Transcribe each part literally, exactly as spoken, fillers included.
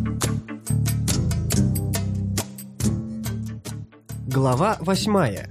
Глава восьмая.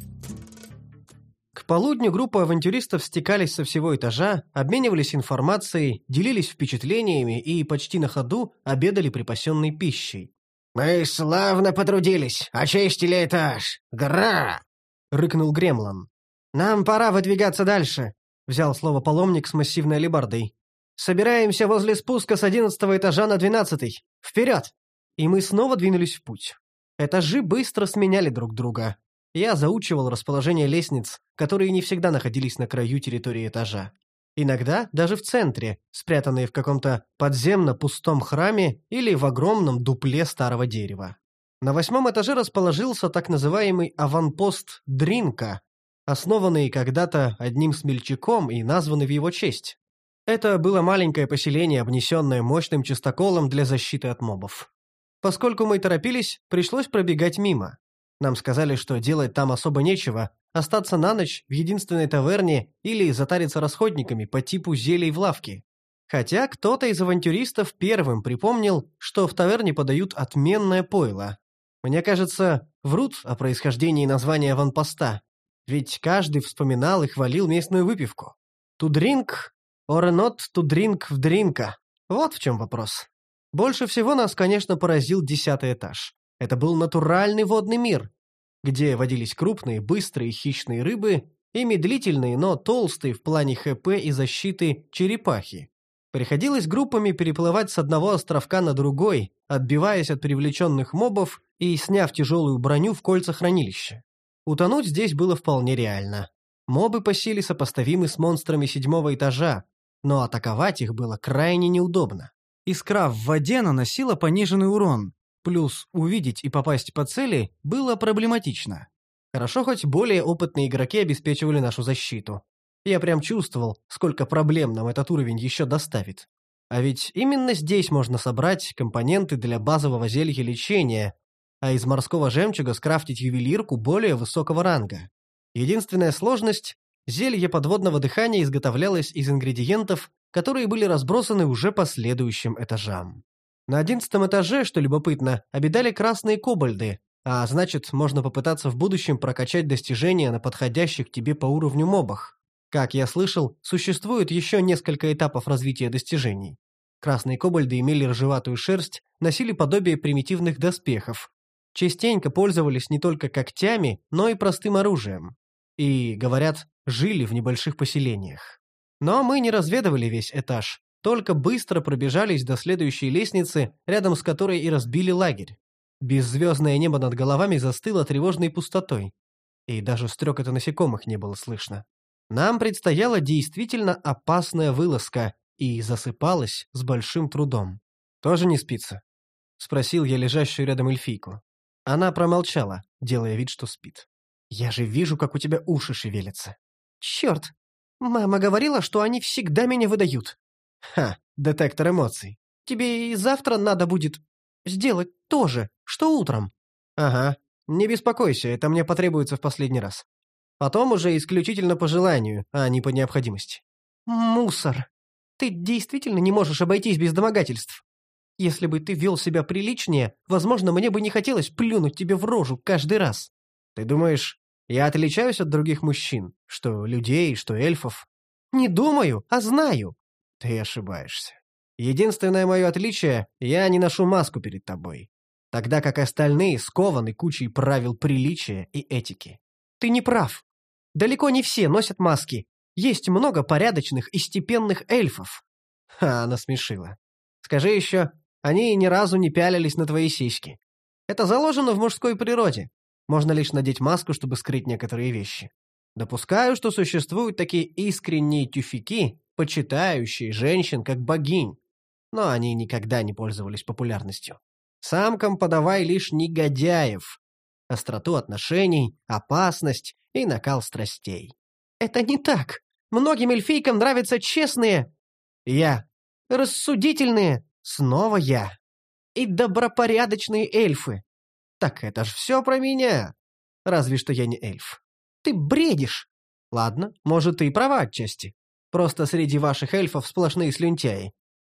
К полудню группа авантюристов стекались со всего этажа, обменивались информацией, делились впечатлениями и почти на ходу обедали припасенной пищей. «Мы славно потрудились, очистили этаж! Гра!» — рыкнул Гремлан. «Нам пора выдвигаться дальше», — взял слово паломник с массивной алебардой. «Собираемся возле спуска с одиннадцатого этажа на двенадцатый. Вперед!» И мы снова двинулись в путь. Этажи быстро сменяли друг друга. Я заучивал расположение лестниц, которые не всегда находились на краю территории этажа. Иногда даже в центре, спрятанные в каком-то подземно-пустом храме или в огромном дупле старого дерева. На восьмом этаже расположился так называемый аванпост Дринка, основанный когда-то одним смельчаком и названный в его честь. Это было маленькое поселение, обнесенное мощным чистоколом для защиты от мобов. Поскольку мы торопились, пришлось пробегать мимо. Нам сказали, что делать там особо нечего, остаться на ночь в единственной таверне или затариться расходниками по типу зелий в лавке. Хотя кто-то из авантюристов первым припомнил, что в таверне подают отменное пойло. Мне кажется, врут о происхождении названия аванпоста, ведь каждый вспоминал и хвалил местную выпивку. To drink or not to drink в дринка. Вот в чем вопрос. Больше всего нас, конечно, поразил десятый этаж. Это был натуральный водный мир, где водились крупные, быстрые, хищные рыбы и медлительные, но толстые в плане ХП и защиты черепахи. Приходилось группами переплывать с одного островка на другой, отбиваясь от привлеченных мобов и сняв тяжелую броню в кольца хранилища. Утонуть здесь было вполне реально. Мобы по силе сопоставимы с монстрами седьмого этажа, но атаковать их было крайне неудобно. Искра в воде наносила пониженный урон, плюс увидеть и попасть по цели было проблематично. Хорошо, хоть более опытные игроки обеспечивали нашу защиту. Я прям чувствовал, сколько проблем нам этот уровень еще доставит. А ведь именно здесь можно собрать компоненты для базового зелья лечения, а из морского жемчуга скрафтить ювелирку более высокого ранга. Единственная сложность – зелье подводного дыхания изготовлялось из ингредиентов, которые были разбросаны уже по следующим этажам. На одиннадцатом этаже, что любопытно, обитали красные кобальды, а значит, можно попытаться в будущем прокачать достижения на подходящих тебе по уровню мобах. Как я слышал, существует еще несколько этапов развития достижений. Красные кобальды имели рыжеватую шерсть, носили подобие примитивных доспехов. Частенько пользовались не только когтями, но и простым оружием. И, говорят, жили в небольших поселениях. Но мы не разведывали весь этаж, только быстро пробежались до следующей лестницы, рядом с которой и разбили лагерь. Беззвездное небо над головами застыло тревожной пустотой. И даже стрекота насекомых не было слышно. Нам предстояла действительно опасная вылазка, и засыпалась с большим трудом. «Тоже не спится?» — спросил я лежащую рядом эльфийку. Она промолчала, делая вид, что спит. «Я же вижу, как у тебя уши шевелятся». «Черт! Мама говорила, что они всегда меня выдают». «Ха, детектор эмоций. Тебе и завтра надо будет сделать то же, что утром». «Ага, не беспокойся, это мне потребуется в последний раз. Потом уже исключительно по желанию, а не по необходимости». «Мусор. Ты действительно не можешь обойтись без домогательств. Если бы ты вел себя приличнее, возможно, мне бы не хотелось плюнуть тебе в рожу каждый раз». «Ты думаешь, я отличаюсь от других мужчин, что людей, что эльфов?» «Не думаю, а знаю». «Ты ошибаешься. Единственное мое отличие – я не ношу маску перед тобой, тогда как остальные скованы кучей правил приличия и этики». «Ты не прав. Далеко не все носят маски. Есть много порядочных и степенных эльфов». Ха, насмешила. «Скажи еще, они ни разу не пялились на твои сиськи. Это заложено в мужской природе. Можно лишь надеть маску, чтобы скрыть некоторые вещи. Допускаю, что существуют такие искренние тюфяки, почитающие женщин как богинь, но они никогда не пользовались популярностью. Самкам подавай лишь негодяев, остроту отношений, опасность и накал страстей». «Это не так. Многим эльфийкам нравятся честные...» «Я». «Рассудительные...» «Снова я». «И добропорядочные эльфы». «Так это ж все про меня. Разве что я не эльф». «Ты бредишь». «Ладно, может, ты и права отчасти. Просто среди ваших эльфов сплошные слюнтяи.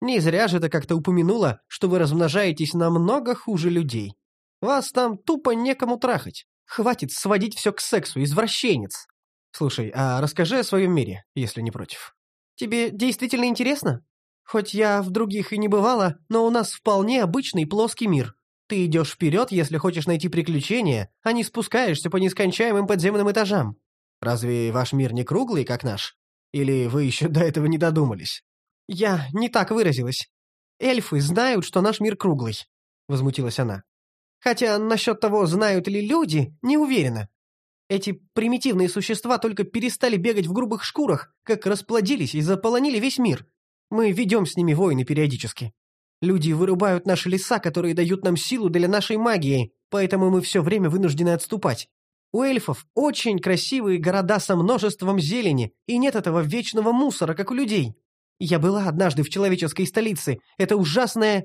Не зря же ты как-то упомянула, что вы размножаетесь намного хуже людей. Вас там тупо некому трахать. Хватит сводить все к сексу, извращенец. Слушай, а расскажи о своем мире, если не против. Тебе действительно интересно? Хоть я в других и не бывала, но у нас вполне обычный плоский мир. Ты идешь вперед, если хочешь найти приключения, а не спускаешься по нескончаемым подземным этажам. Разве ваш мир не круглый, как наш? Или вы еще до этого не додумались? Я не так выразилась. Эльфы знают, что наш мир круглый, возмутилась она. Хотя насчет того, знают ли люди, не уверена. Эти примитивные существа только перестали бегать в грубых шкурах, как расплодились и заполонили весь мир. Мы ведем с ними войны периодически. Люди вырубают наши леса, которые дают нам силу для нашей магии, поэтому мы все время вынуждены отступать. У эльфов очень красивые города со множеством зелени, и нет этого вечного мусора, как у людей. Я была однажды в человеческой столице. Это ужасное...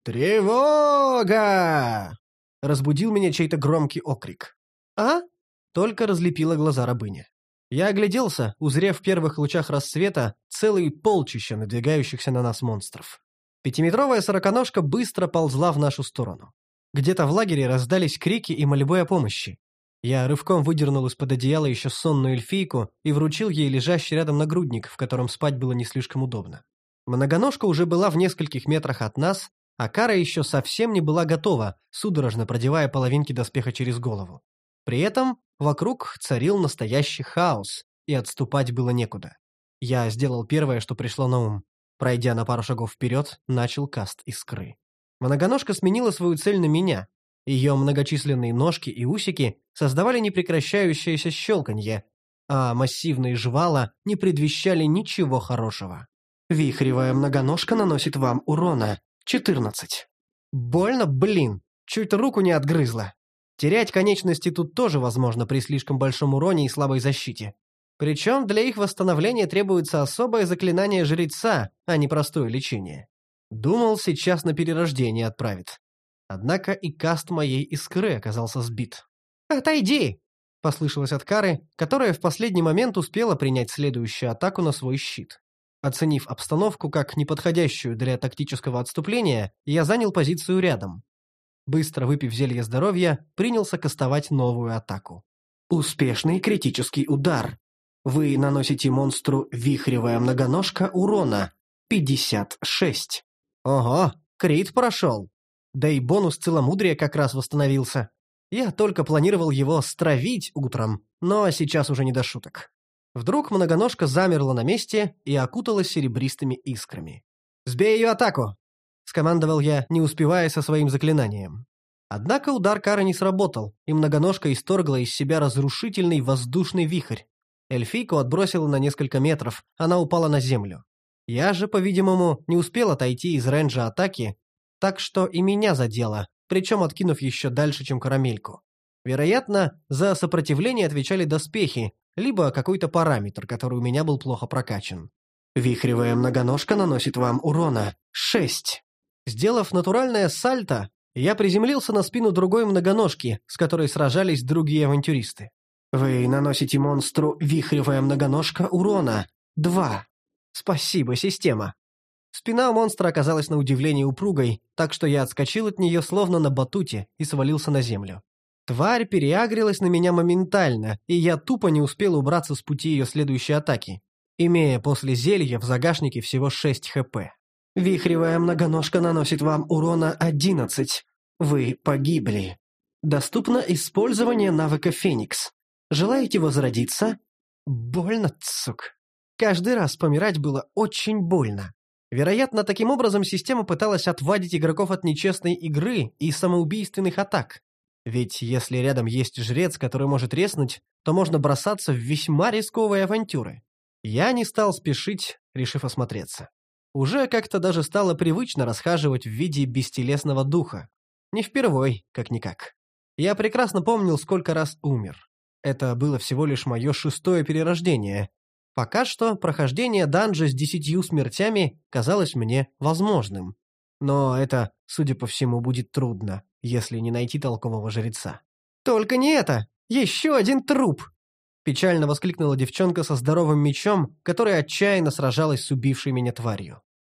«Тревога!» Разбудил меня чей-то громкий окрик. «А?» Только разлепила глаза рабыня. Я огляделся, узрев в первых лучах рассвета целые полчища надвигающихся на нас монстров. Пятиметровая сороконожка быстро ползла в нашу сторону. Где-то в лагере раздались крики и мольбы о помощи. Я рывком выдернул из-под одеяла еще сонную эльфийку и вручил ей лежащий рядом нагрудник, в котором спать было не слишком удобно. Многоножка уже была в нескольких метрах от нас, а Кара еще совсем не была готова, судорожно продевая половинки доспеха через голову. При этом вокруг царил настоящий хаос, и отступать было некуда. Я сделал первое, что пришло на ум. Пройдя на пару шагов вперед, начал каст искры. Многоножка сменила свою цель на меня. Ее многочисленные ножки и усики создавали непрекращающееся щелканье, а массивные жвала не предвещали ничего хорошего. Вихревая многоножка наносит вам урона. четырнадцать. Больно, блин, чуть руку не отгрызла. Терять конечности тут тоже возможно при слишком большом уроне и слабой защите. Причем для их восстановления требуется особое заклинание жреца, а не простое лечение. Думал, сейчас на перерождение отправит. Однако и каст моей искры оказался сбит. «Отойди!» – послышалось от Кары, которая в последний момент успела принять следующую атаку на свой щит. Оценив обстановку как неподходящую для тактического отступления, я занял позицию рядом. Быстро выпив зелье здоровья, принялся кастовать новую атаку. Успешный критический удар. Вы наносите монстру вихревая многоножка урона. пятьдесят шесть. Ого, крит прошел. Да и бонус целомудрия как раз восстановился. Я только планировал его стравить утром, но сейчас уже не до шуток. Вдруг многоножка замерла на месте и окуталась серебристыми искрами. «Сбей ее атаку!» — скомандовал я, не успевая со своим заклинанием. Однако удар Кары не сработал, и многоножка исторгла из себя разрушительный воздушный вихрь. Эльфийку отбросила на несколько метров, она упала на землю. Я же, по-видимому, не успел отойти из рейнджа атаки, так что и меня задело, причем откинув еще дальше, чем карамельку. Вероятно, за сопротивление отвечали доспехи, либо какой-то параметр, который у меня был плохо прокачан. Вихревая многоножка наносит вам урона. шесть. Сделав натуральное сальто, я приземлился на спину другой многоножки, с которой сражались другие авантюристы. Вы наносите монстру вихревая многоножка урона. два. Спасибо, система. Спина у монстра оказалась на удивление упругой, так что я отскочил от нее словно на батуте и свалился на землю. Тварь переагрилась на меня моментально, и я тупо не успел убраться с пути ее следующей атаки, имея после зелья в загашнике всего шесть хп. Вихревая многоножка наносит вам урона одиннадцать. Вы погибли. Доступно использование навыка Феникс. Желаете возродиться? Больно, цук. Каждый раз помирать было очень больно. Вероятно, таким образом система пыталась отвадить игроков от нечестной игры и самоубийственных атак. Ведь если рядом есть жрец, который может резнуть, то можно бросаться в весьма рисковые авантюры. Я не стал спешить, решив осмотреться. Уже как-то даже стало привычно расхаживать в виде бестелесного духа. Не впервой, как-никак. Я прекрасно помнил, сколько раз умер. Это было всего лишь мое шестое перерождение. Пока что прохождение данжа с десятью смертями казалось мне возможным. Но это, судя по всему, будет трудно, если не найти толкового жреца. «Только не это! Еще один труп!» Печально воскликнула девчонка со здоровым мечом, которая отчаянно сражалась с убившей меня тварью.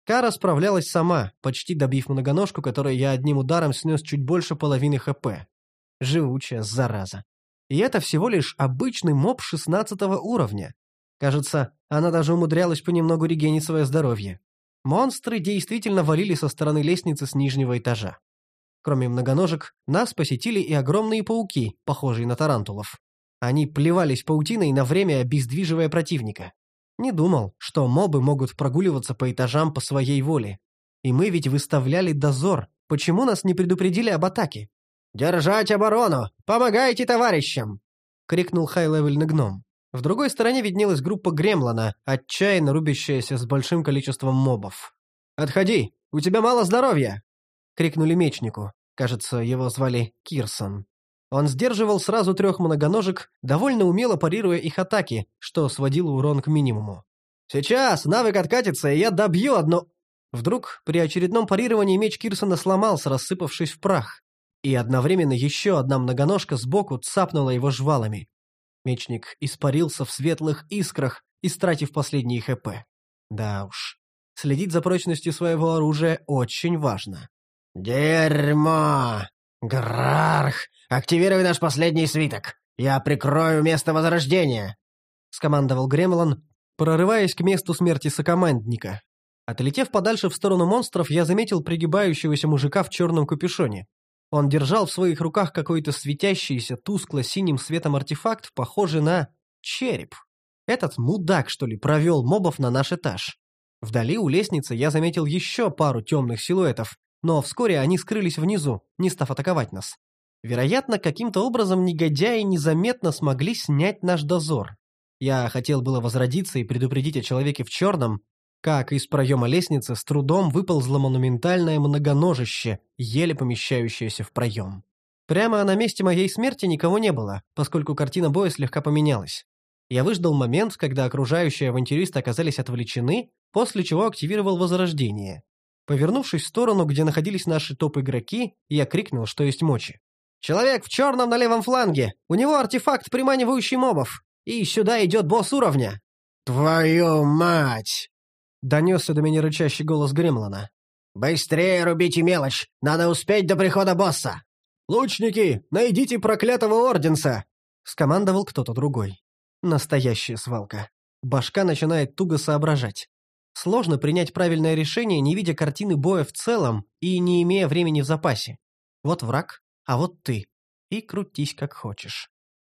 Кара справлялась сама, почти добив многоножку, которой я одним ударом снес чуть больше половины ХП. Живучая зараза. И это всего лишь обычный моб шестнадцатого уровня. Кажется, она даже умудрялась понемногу регенить свое здоровье. Монстры действительно валили со стороны лестницы с нижнего этажа. Кроме многоножек, нас посетили и огромные пауки, похожие на тарантулов. Они плевались паутиной на время, обездвиживая противника. Не думал, что мобы могут прогуливаться по этажам по своей воле. И мы ведь выставляли дозор. Почему нас не предупредили об атаке? «Держать оборону! Помогайте товарищам!» — крикнул хай-левельный гном. В другой стороне виднелась группа Гремлана, отчаянно рубящаяся с большим количеством мобов. «Отходи! У тебя мало здоровья!» — крикнули мечнику. Кажется, его звали Кирсон. Он сдерживал сразу трех многоножек, довольно умело парируя их атаки, что сводило урон к минимуму. «Сейчас навык откатится, и я добью одно...» Вдруг при очередном парировании меч Кирсона сломался, рассыпавшись в прах. И одновременно еще одна многоножка сбоку цапнула его жвалами. Мечник испарился в светлых искрах, истратив последние ХП. Да уж, следить за прочностью своего оружия очень важно. «Дерьмо! Грарх, активируй наш последний свиток! Я прикрою место возрождения!» — скомандовал Гремлан, прорываясь к месту смерти сокомандника. Отлетев подальше в сторону монстров, я заметил пригибающегося мужика в черном капюшоне. Он держал в своих руках какой-то светящийся тускло-синим светом артефакт, похожий на череп. Этот мудак, что ли, провел мобов на наш этаж. Вдали у лестницы я заметил еще пару темных силуэтов, но вскоре они скрылись внизу, не став атаковать нас. Вероятно, каким-то образом негодяи незаметно смогли снять наш дозор. Я хотел было возродиться и предупредить о человеке в черном, как из проема лестницы с трудом выползло монументальное многоножище, еле помещающееся в проем. Прямо на месте моей смерти никого не было, поскольку картина боя слегка поменялась. Я выждал момент, когда окружающие авантюристы оказались отвлечены, после чего активировал возрождение. Повернувшись в сторону, где находились наши топ-игроки, я крикнул, что есть мочи. «Человек в черном на левом фланге! У него артефакт, приманивающий мобов! И сюда идет босс уровня!» «Твою мать!» — донесся до меня рычащий голос Гремлана. «Быстрее рубите мелочь! Надо успеть до прихода босса!» «Лучники, найдите проклятого орденса!» — скомандовал кто-то другой. Настоящая свалка. Башка начинает туго соображать. Сложно принять правильное решение, не видя картины боя в целом и не имея времени в запасе. Вот враг, а вот ты. И крутись как хочешь.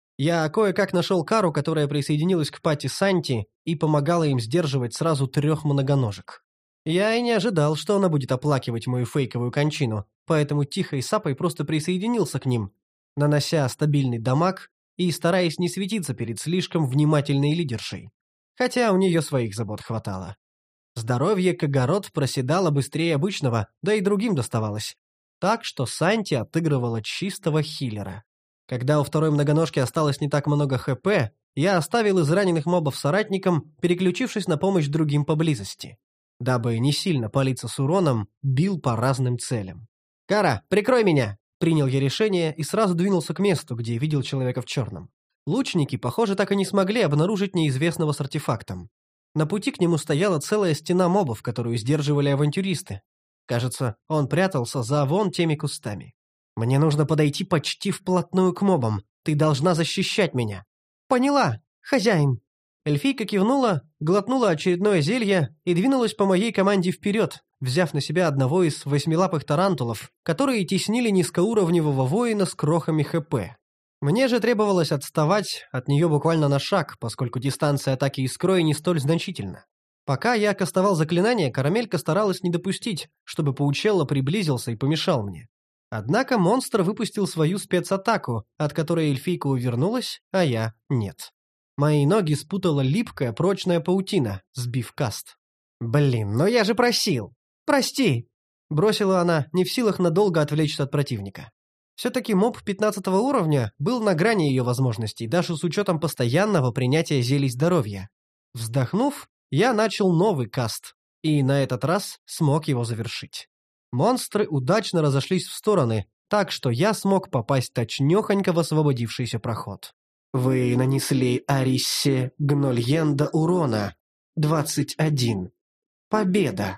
Я кое-как нашел Кару, которая присоединилась к Пати Санти и помогала им сдерживать сразу трех многоножек. Я и не ожидал, что она будет оплакивать мою фейковую кончину, поэтому тихой сапой просто присоединился к ним, нанося стабильный дамаг и стараясь не светиться перед слишком внимательной лидершей. Хотя у нее своих забот хватало. Здоровье Кагород проседало быстрее обычного, да и другим доставалось. Так что Санти отыгрывала чистого хиллера. Когда у второй многоножки осталось не так много ХП, я оставил из раненых мобов соратникам, переключившись на помощь другим поблизости. Дабы не сильно палиться с уроном, бил по разным целям. «Кара, прикрой меня!» Принял я решение и сразу двинулся к месту, где видел человека в черном. Лучники, похоже, так и не смогли обнаружить неизвестного с артефактом. На пути к нему стояла целая стена мобов, которую сдерживали авантюристы. Кажется, он прятался за вон теми кустами. «Мне нужно подойти почти вплотную к мобам. Ты должна защищать меня». «Поняла, хозяин». Эльфийка кивнула, глотнула очередное зелье и двинулась по моей команде вперед, взяв на себя одного из восьмилапых тарантулов, которые теснили низкоуровневого воина с крохами ХП. Мне же требовалось отставать от нее буквально на шаг, поскольку дистанция атаки искрой не столь значительна. Пока я кастовал заклинание, Карамелька старалась не допустить, чтобы Паучелло приблизился и помешал мне. Однако монстр выпустил свою спецатаку, от которой эльфийка увернулась, а я нет. Мои ноги спутала липкая прочная паутина, сбив каст. «Блин, но я же просил! Прости!» Бросила она, не в силах надолго отвлечься от противника. Все-таки моб пятнадцатого уровня был на грани ее возможностей, даже с учетом постоянного принятия зелий здоровья. Вздохнув, я начал новый каст, и на этот раз смог его завершить. Монстры удачно разошлись в стороны, так что я смог попасть точнёхонько в освободившийся проход. Вы нанесли Ариссе Гнольенда урона. двадцать один. Победа.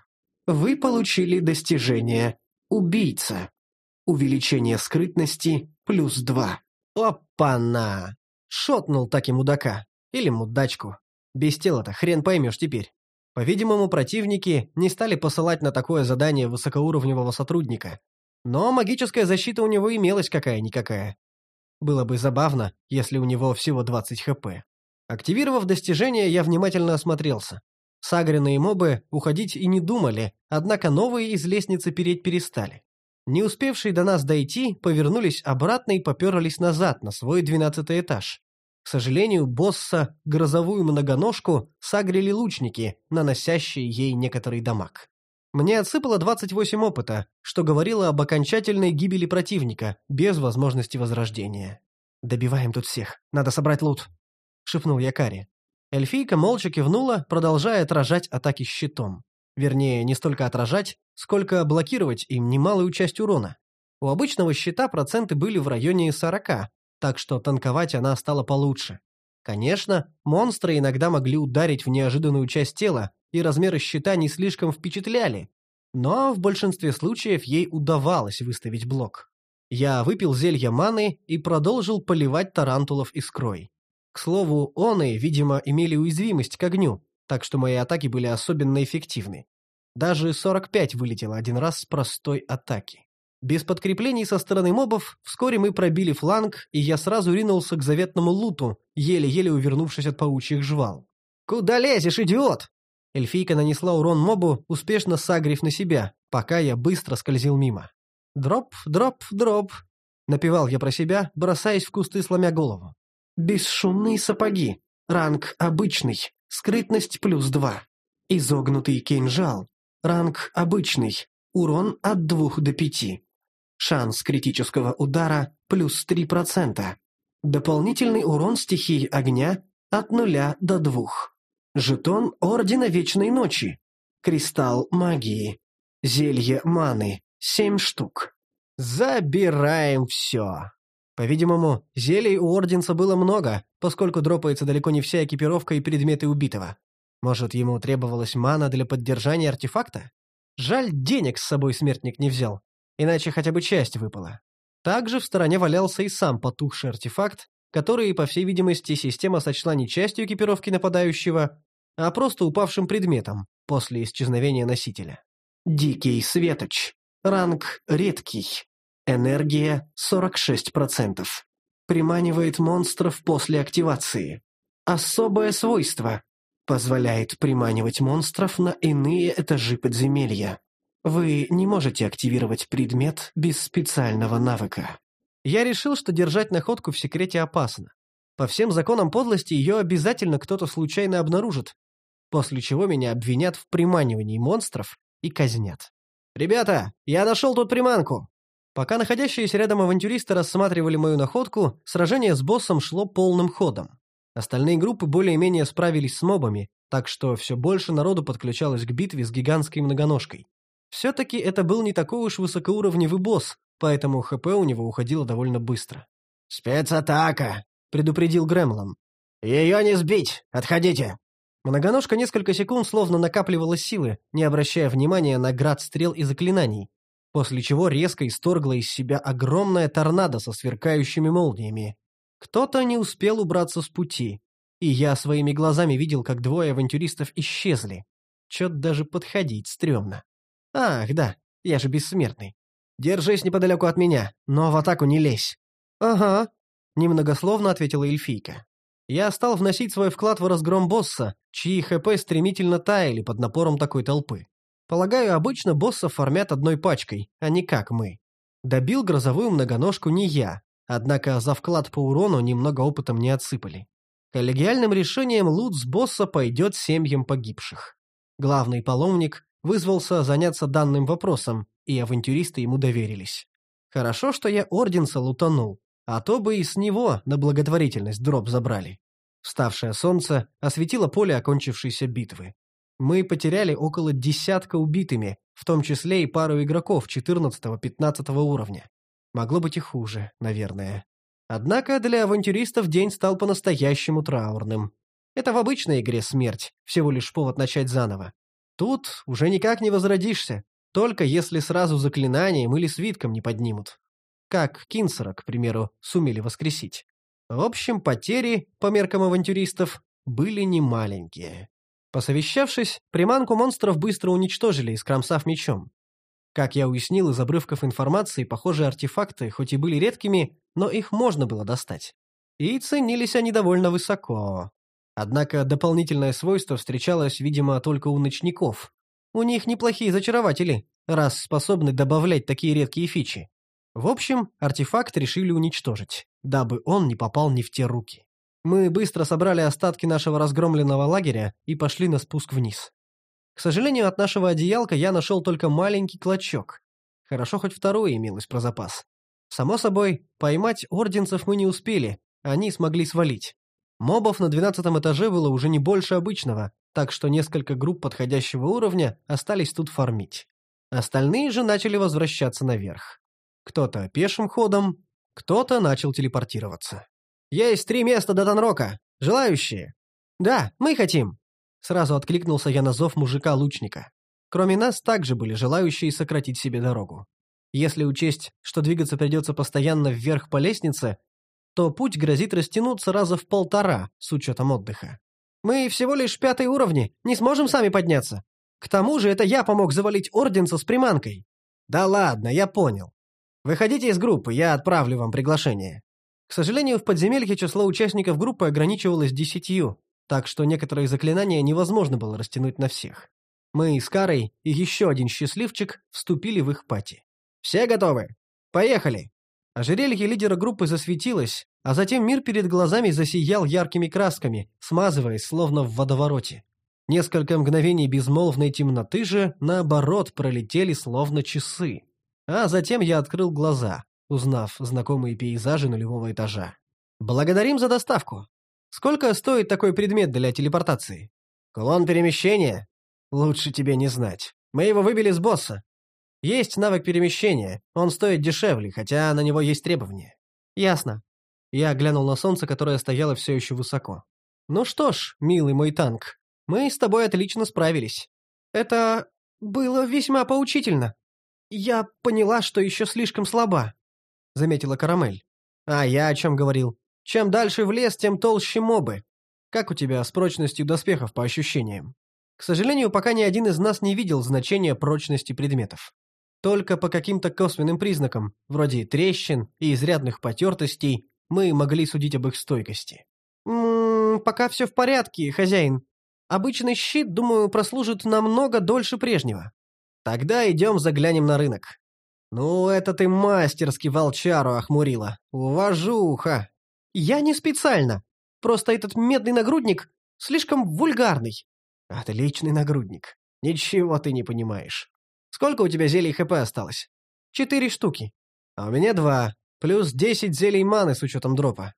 Вы получили достижение «Убийца». Увеличение скрытности плюс два. Опа-на! Шотнул таки мудака. Или мудачку. Без тела-то хрен поймешь теперь. По-видимому, противники не стали посылать на такое задание высокоуровневого сотрудника. Но магическая защита у него имелась какая-никакая. Было бы забавно, если у него всего двадцать хп. Активировав достижение, я внимательно осмотрелся. Сагрины и мобы уходить и не думали, однако новые из лестницы переть перестали. Не успевшие до нас дойти, повернулись обратно и поперлись назад на свой двенадцатый этаж. К сожалению, босса, грозовую многоножку, сагрили лучники, наносящие ей некоторый дамаг. Мне отсыпало двадцать восемь опыта, что говорило об окончательной гибели противника, без возможности возрождения. «Добиваем тут всех, надо собрать лут», — шепнул я Каре. Эльфийка молча кивнула, продолжая отражать атаки щитом. Вернее, не столько отражать, сколько блокировать им немалую часть урона. У обычного щита проценты были в районе сорока, так что танковать она стала получше. Конечно, монстры иногда могли ударить в неожиданную часть тела, и размеры щита не слишком впечатляли, но в большинстве случаев ей удавалось выставить блок. Я выпил зелье маны и продолжил поливать тарантулов искрой. К слову, оны, видимо, имели уязвимость к огню, так что мои атаки были особенно эффективны. Даже сорок пять вылетело один раз с простой атаки. Без подкреплений со стороны мобов вскоре мы пробили фланг, и я сразу ринулся к заветному луту, еле-еле увернувшись от паучьих жвал. «Куда лезешь, идиот?» Эльфийка нанесла урон мобу, успешно сагрив на себя, пока я быстро скользил мимо. «Дроп, дроп, дроп», — напевал я про себя, бросаясь в кусты, сломя голову. Бесшумные сапоги. Ранг обычный. Скрытность плюс два. Изогнутый кинжал. Ранг обычный. Урон от двух до пяти. Шанс критического удара плюс три процента. Дополнительный урон стихии огня от нуля до двух. Жетон Ордена Вечной Ночи. Кристалл магии. Зелье маны. семь штук. Забираем все. По-видимому, зелий у Орденца было много, поскольку дропается далеко не вся экипировка и предметы убитого. Может, ему требовалась мана для поддержания артефакта? Жаль, денег с собой смертник не взял, иначе хотя бы часть выпала. Также в стороне валялся и сам потухший артефакт, который, по всей видимости, система сочла не частью экипировки нападающего, а просто упавшим предметом после исчезновения носителя. Дикий светоч. Ранг редкий. Энергия сорок шесть процентов. Приманивает монстров после активации. Особое свойство. Позволяет приманивать монстров на иные этажи подземелья. Вы не можете активировать предмет без специального навыка. Я решил, что держать находку в секрете опасно. По всем законам подлости ее обязательно кто-то случайно обнаружит, после чего меня обвинят в приманивании монстров и казнят. «Ребята, я нашел тут приманку!» Пока находящиеся рядом авантюристы рассматривали мою находку, сражение с боссом шло полным ходом. Остальные группы более-менее справились с мобами, так что все больше народу подключалось к битве с гигантской многоножкой. Все-таки это был не такой уж высокоуровневый босс, поэтому ХП у него уходило довольно быстро. «Спецатака!» — предупредил Гремлон. «Ее не сбить! Отходите!» Многоножка несколько секунд словно накапливала силы, не обращая внимания на град стрел и заклинаний, после чего резко исторгла из себя огромная торнадо со сверкающими молниями. Кто-то не успел убраться с пути, и я своими глазами видел, как двое авантюристов исчезли. Чё-то даже подходить стрёмно. Ах, да, я же бессмертный. Держись неподалеку от меня, но в атаку не лезь. Ага, немногословно ответила эльфийка. Я стал вносить свой вклад в разгром босса, чьи ХП стремительно таяли под напором такой толпы. Полагаю, обычно боссов фармят одной пачкой, а не как мы. Добил грозовую многоножку не я, однако за вклад по урону немного опытом не отсыпали. Коллегиальным решением лут с босса пойдет семьям погибших. Главный паломник вызвался заняться данным вопросом, и авантюристы ему доверились. Хорошо, что я орденца лутанул, а то бы и с него на благотворительность дроп забрали. Вставшее солнце осветило поле окончившейся битвы. Мы потеряли около десятка убитыми, в том числе и пару игроков четырнадцатого-пятнадцатого уровня. Могло быть и хуже, наверное. Однако для авантюристов день стал по-настоящему траурным. Это в обычной игре смерть, всего лишь повод начать заново. тут уже никак не возродишься, только если сразу заклинанием или свитком не поднимут. Как Кинсера, к примеру, сумели воскресить. В общем, потери, по меркам авантюристов, были немаленькие. Посовещавшись, приманку монстров быстро уничтожили, искромсав мечом. Как я уяснил из обрывков информации, похожие артефакты, хоть и были редкими, но их можно было достать. И ценились они довольно высоко. Однако дополнительное свойство встречалось, видимо, только у ночников. У них неплохие зачарователи, раз способны добавлять такие редкие фичи. В общем, артефакт решили уничтожить, дабы он не попал не в те руки. Мы быстро собрали остатки нашего разгромленного лагеря и пошли на спуск вниз. К сожалению, от нашего одеялка я нашел только маленький клочок. Хорошо, хоть второе имелось про запас. Само собой, поймать орденцев мы не успели, они смогли свалить. Мобов на двенадцатом этаже было уже не больше обычного, так что несколько групп подходящего уровня остались тут фармить. Остальные же начали возвращаться наверх. Кто-то пешим ходом, кто-то начал телепортироваться. «Есть три места до Танрока. Желающие?» «Да, мы хотим!» Сразу откликнулся я на зов мужика-лучника. Кроме нас также были желающие сократить себе дорогу. Если учесть, что двигаться придется постоянно вверх по лестнице, то путь грозит растянуться раза в полтора с учетом отдыха. «Мы всего лишь пятый уровни, не сможем сами подняться. К тому же это я помог завалить орденца с приманкой». «Да ладно, я понял. Выходите из группы, я отправлю вам приглашение». К сожалению, в подземелье число участников группы ограничивалось десятью, так что некоторые заклинания невозможно было растянуть на всех. Мы с Карой и еще один счастливчик вступили в их пати. «Все готовы? Поехали!» Ожерелье лидера группы засветилось, а затем мир перед глазами засиял яркими красками, смазываясь, словно в водовороте. Несколько мгновений безмолвной темноты же, наоборот, пролетели словно часы. А затем я открыл глаза, узнав знакомые пейзажи нулевого этажа. «Благодарим за доставку. Сколько стоит такой предмет для телепортации?» «Кулон перемещения? Лучше тебе не знать. Мы его выбили с босса. Есть навык перемещения, он стоит дешевле, хотя на него есть требования». «Ясно». Я глянул на солнце, которое стояло все еще высоко. «Ну что ж, милый мой танк, мы с тобой отлично справились. Это было весьма поучительно. Я поняла, что еще слишком слаба», — заметила Карамель. «А я о чем говорил? Чем дальше в лес, тем толще мобы. Как у тебя с прочностью доспехов по ощущениям?» К сожалению, пока ни один из нас не видел значения прочности предметов. Только по каким-то косвенным признакам, вроде трещин и изрядных потертостей, мы могли судить об их стойкости. «М-м, пока все в порядке, хозяин. Обычный щит, думаю, прослужит намного дольше прежнего». «Тогда идем заглянем на рынок». «Ну, это ты мастерски волчару охмурила. Уважуха!» «Я не специально. Просто этот медный нагрудник слишком вульгарный». «Отличный нагрудник. Ничего ты не понимаешь. Сколько у тебя зелий ХП осталось?» «Четыре штуки». «А у меня два. Плюс десять зелий маны с учетом дропа».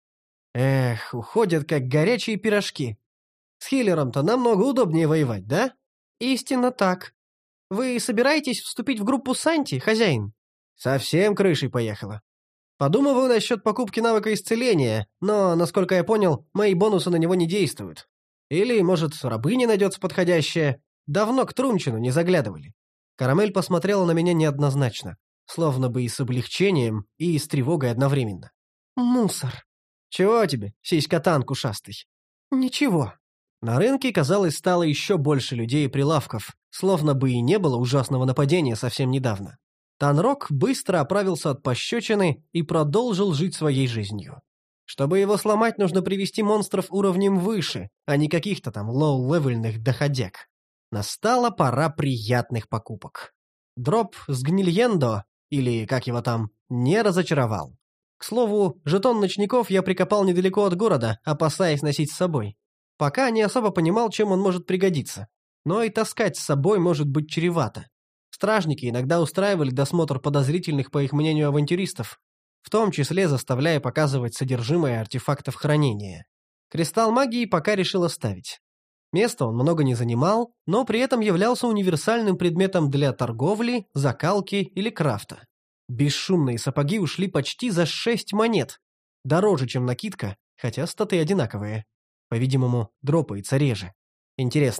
«Эх, уходят как горячие пирожки. С хиллером-то намного удобнее воевать, да?» «Истинно так. Вы собираетесь вступить в группу Санти, хозяин?» «Совсем крышей поехала. Подумываю насчет покупки навыка исцеления, но, насколько я понял, мои бонусы на него не действуют. Или, может, рабыня найдется подходящая. Давно к Трунчину не заглядывали». Карамель посмотрела на меня неоднозначно, словно бы и с облегчением, и с тревогой одновременно. «Мусор». «Чего тебе, сиська-танк ушастый?» «Ничего». На рынке, казалось, стало еще больше людей и прилавков, словно бы и не было ужасного нападения совсем недавно. Танрок быстро оправился от пощечины и продолжил жить своей жизнью. Чтобы его сломать, нужно привести монстров уровнем выше, а не каких-то там лоу-левельных доходяг. Настала пора приятных покупок. Дроп с Гнильендо, или как его там, не разочаровал. К слову, жетон ночников я прикопал недалеко от города, опасаясь носить с собой. Пока не особо понимал, чем он может пригодиться. Но и таскать с собой может быть чревато. Стражники иногда устраивали досмотр подозрительных, по их мнению, авантюристов, в том числе заставляя показывать содержимое артефактов хранения. Кристалл магии пока решил оставить. Места он много не занимал, но при этом являлся универсальным предметом для торговли, закалки или крафта. Бесшумные сапоги ушли почти за шесть монет. Дороже, чем накидка, хотя статы одинаковые. По-видимому, дропается реже. Интересно,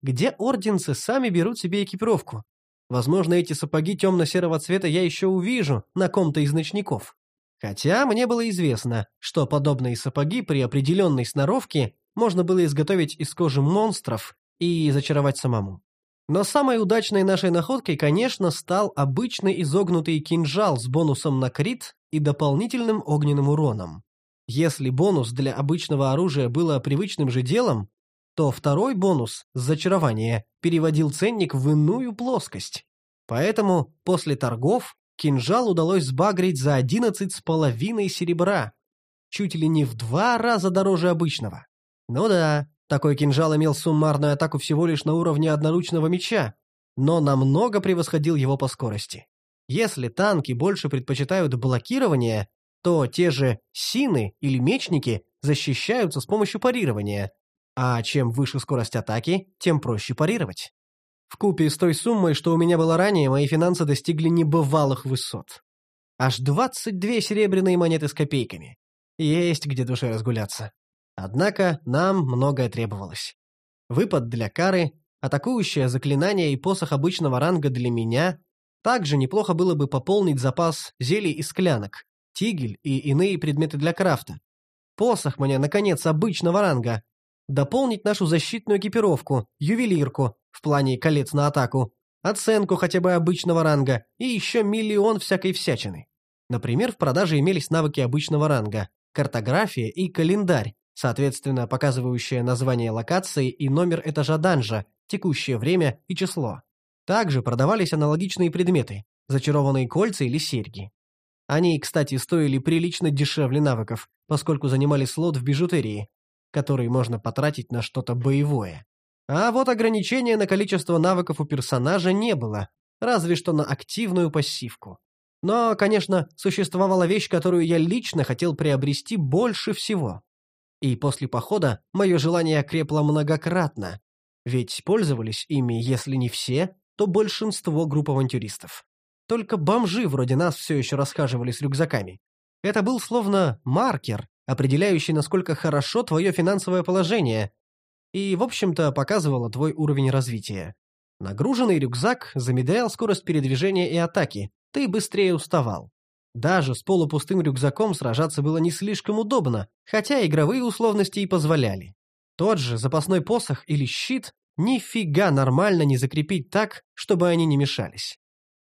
где орденцы сами берут себе экипировку. Возможно, эти сапоги темно-серого цвета я еще увижу на ком-то из ночников. Хотя мне было известно, что подобные сапоги при определенной сноровке можно было изготовить из кожи монстров и зачаровать самому. Но самой удачной нашей находкой, конечно, стал обычный изогнутый кинжал с бонусом на крит и дополнительным огненным уроном. Если бонус для обычного оружия было привычным же делом, то второй бонус с зачарования переводил ценник в иную плоскость. Поэтому после торгов кинжал удалось сбагрить за одиннадцать с половиной серебра, чуть ли не в два раза дороже обычного. Ну да, такой кинжал имел суммарную атаку всего лишь на уровне одноручного меча, но намного превосходил его по скорости. Если танки больше предпочитают блокирование, то те же сины или мечники защищаются с помощью парирования, а чем выше скорость атаки, тем проще парировать. Вкупе с той суммой, что у меня было ранее, мои финансы достигли небывалых высот. Аж двадцать две серебряные монеты с копейками. Есть где душе разгуляться. Однако нам многое требовалось. Выпад для кары, атакующее заклинание и посох обычного ранга для меня. Также неплохо было бы пополнить запас зелий и склянок, тигель и иные предметы для крафта. Посох мне, наконец, обычного ранга. Дополнить нашу защитную экипировку, ювелирку, в плане колец на атаку, оценку хотя бы обычного ранга и еще миллион всякой всячины. Например, в продаже имелись навыки обычного ранга, картография и календарь, соответственно, показывающие название локации и номер этажа данжа, текущее время и число. Также продавались аналогичные предметы, зачарованные кольца или серьги. Они, кстати, стоили прилично дешевле навыков, поскольку занимали слот в бижутерии, который можно потратить на что-то боевое. А вот ограничения на количество навыков у персонажа не было, разве что на активную пассивку. Но, конечно, существовала вещь, которую я лично хотел приобрести больше всего. И после похода мое желание окрепло многократно, ведь пользовались ими, если не все, то большинство групп авантюристов. Только бомжи вроде нас все еще расхаживали с рюкзаками. Это был словно маркер, определяющий, насколько хорошо твое финансовое положение, и, в общем-то, показывало твой уровень развития. Нагруженный рюкзак замедлял скорость передвижения и атаки, ты быстрее уставал. Даже с полупустым рюкзаком сражаться было не слишком удобно, хотя игровые условности и позволяли. Тот же запасной посох или щит нифига нормально не закрепить так, чтобы они не мешались.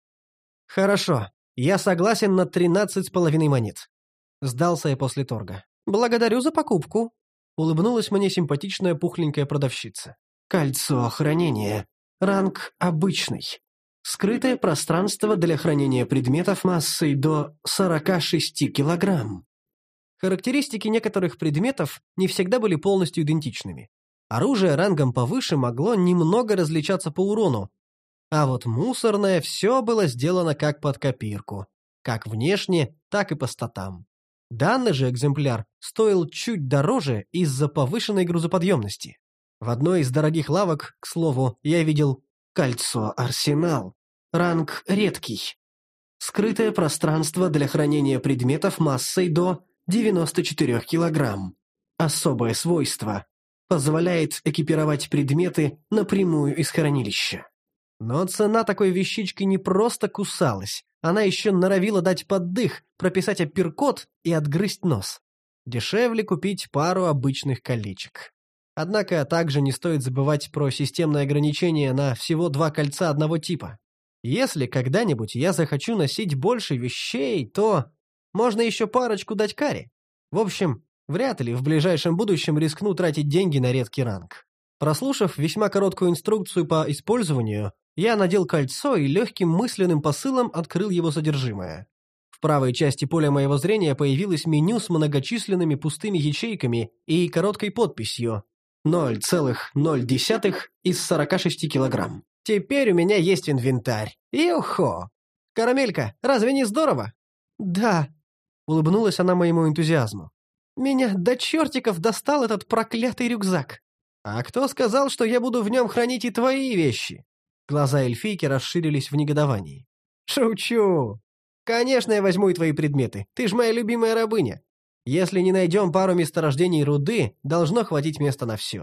Хорошо, я согласен на тринадцать с половиной монет. Сдался я после торга. Благодарю за покупку. Улыбнулась мне симпатичная пухленькая продавщица. Кольцо хранения. Ранг обычный. Скрытое пространство для хранения предметов массой до сорока шести килограмм. Характеристики некоторых предметов не всегда были полностью идентичными. Оружие рангом повыше могло немного различаться по урону, а вот мусорное все было сделано как под копирку, как внешне, так и по статам. Данный же экземпляр стоил чуть дороже из-за повышенной грузоподъемности. В одной из дорогих лавок, к слову, я видел кольцо-арсенал. Ранг редкий. Скрытое пространство для хранения предметов массой до девяноста четырёх килограмм. Особое свойство. Позволяет экипировать предметы напрямую из хранилища. Но цена такой вещички не просто кусалась, она еще норовила дать поддых, прописать апперкот и отгрызть нос. Дешевле купить пару обычных колечек. Однако также не стоит забывать про системное ограничение на всего два кольца одного типа. Если когда-нибудь я захочу носить больше вещей, то можно еще парочку дать каре. В общем, вряд ли в ближайшем будущем рискну тратить деньги на редкий ранг. Прослушав весьма короткую инструкцию по использованию, я надел кольцо и легким мысленным посылом открыл его содержимое. В правой части поля моего зрения появилось меню с многочисленными пустыми ячейками и короткой подписью ноль целых ноль десятых из сорока шести килограмм. Теперь у меня есть инвентарь. Йо-хо! Карамелька, разве не здорово? Да, улыбнулась она моему энтузиазму. Меня до чертиков достал этот проклятый рюкзак. А кто сказал, что я буду в нем хранить и твои вещи? Глаза эльфийки расширились в негодовании. Шучу. Конечно, я возьму и твои предметы. Ты ж моя любимая рабыня. Если не найдем пару месторождений руды, должно хватить места на все.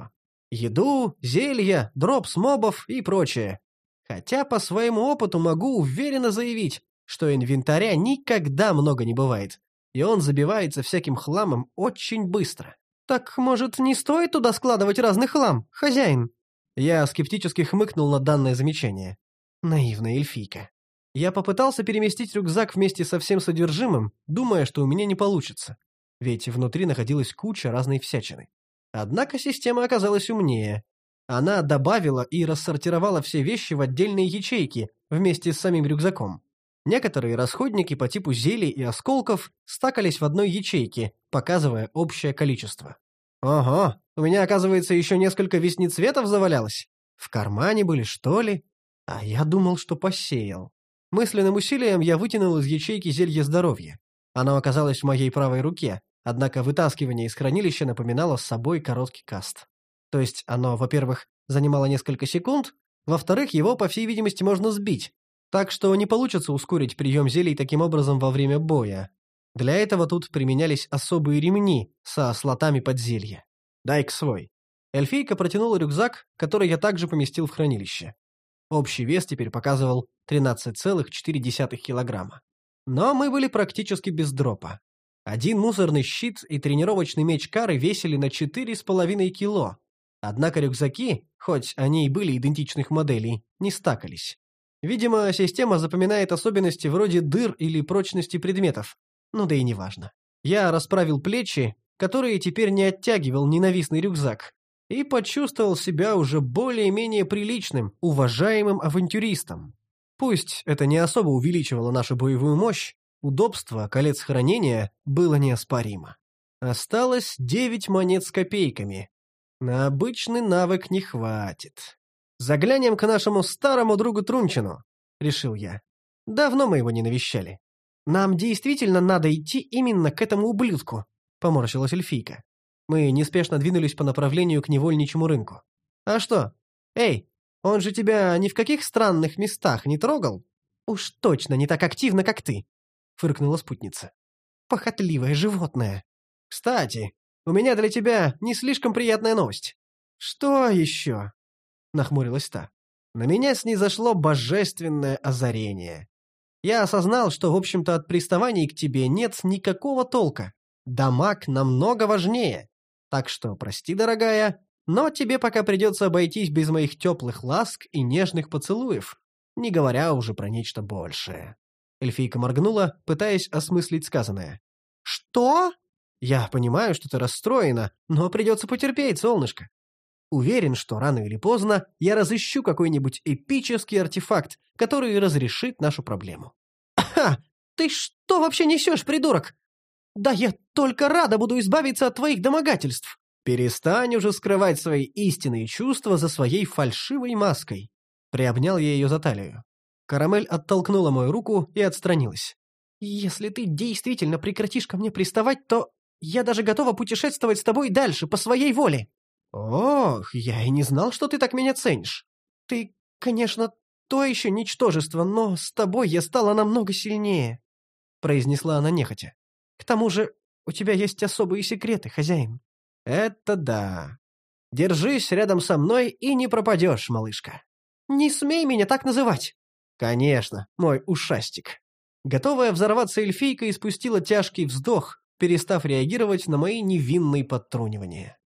Еду, зелья, дроп с мобов и прочее. Хотя по своему опыту могу уверенно заявить, что инвентаря никогда много не бывает, и он забивается всяким хламом очень быстро. «Так, может, не стоит туда складывать разный хлам, хозяин?» Я скептически хмыкнул на данное замечание. Наивная эльфийка. Я попытался переместить рюкзак вместе со всем содержимым, думая, что у меня не получится. Ведь внутри находилась куча разной всячины. Однако система оказалась умнее. Она добавила и рассортировала все вещи в отдельные ячейки вместе с самим рюкзаком. Некоторые расходники по типу зелий и осколков стакались в одной ячейке, показывая общее количество. Ого, у меня, оказывается, еще несколько веснецветов завалялось. В кармане были, что ли? А я думал, что посеял. Мысленным усилием я вытянул из ячейки зелье здоровья. Оно оказалось в моей правой руке, однако вытаскивание из хранилища напоминало собой короткий каст. То есть оно, во-первых, занимало несколько секунд, во-вторых, его, по всей видимости, можно сбить, так что не получится ускорить прием зелий таким образом во время боя. Для этого тут применялись особые ремни со слотами под зелье. Дай-ка свой. Эльфийка протянула рюкзак, который я также поместил в хранилище. Общий вес теперь показывал тринадцать целых четыре десятых килограмма. Но мы были практически без дропа. Один мусорный щит и тренировочный меч Кары весили на четыре с половиной кило. Однако рюкзаки, хоть они и были идентичных моделей, не стакались. Видимо, система запоминает особенности вроде дыр или прочности предметов. Ну да и неважно. Я расправил плечи, которые теперь не оттягивал ненавистный рюкзак, и почувствовал себя уже более-менее приличным, уважаемым авантюристом. Пусть это не особо увеличивало нашу боевую мощь, удобство колец хранения было неоспоримо. Осталось девять монет с копейками. На обычный навык не хватит. Заглянем к нашему старому другу Трунчину, решил я. Давно мы его не навещали. Нам действительно надо идти именно к этому ублюдку, поморщилась эльфийка. Мы неспешно двинулись по направлению к невольничьему рынку. А что? Эй, он же тебя ни в каких странных местах не трогал? Уж точно не так активно, как ты, фыркнула спутница. Похотливое животное. Кстати, у меня для тебя не слишком приятная новость. Что еще? Нахмурилась та. На меня снизошло божественное озарение. Я осознал, что, в общем-то, от приставаний к тебе нет никакого толка. Дамаг намного важнее. Так что, прости, дорогая, но тебе пока придется обойтись без моих теплых ласк и нежных поцелуев, не говоря уже про нечто большее. Эльфийка моргнула, пытаясь осмыслить сказанное. «Что?» «Я понимаю, что ты расстроена, но придется потерпеть, солнышко. Уверен, что рано или поздно я разыщу какой-нибудь эпический артефакт, который разрешит нашу проблему». «Ха! Ты что вообще несешь, придурок? Да я только рада буду избавиться от твоих домогательств!» «Перестань уже скрывать свои истинные чувства за своей фальшивой маской!» Приобнял я ее за талию. Карамель оттолкнула мою руку и отстранилась. «Если ты действительно прекратишь ко мне приставать, то я даже готова путешествовать с тобой дальше, по своей воле!» «Ох, я и не знал, что ты так меня ценишь. Ты, конечно, то еще ничтожество, но с тобой я стала намного сильнее», — произнесла она нехотя. «К тому же у тебя есть особые секреты, хозяин». «Это да. Держись рядом со мной и не пропадешь, малышка». «Не смей меня так называть». «Конечно, мой ушастик». Готовая взорваться эльфийка испустила тяжкий вздох, перестав реагировать на мои невинные подтрунивания.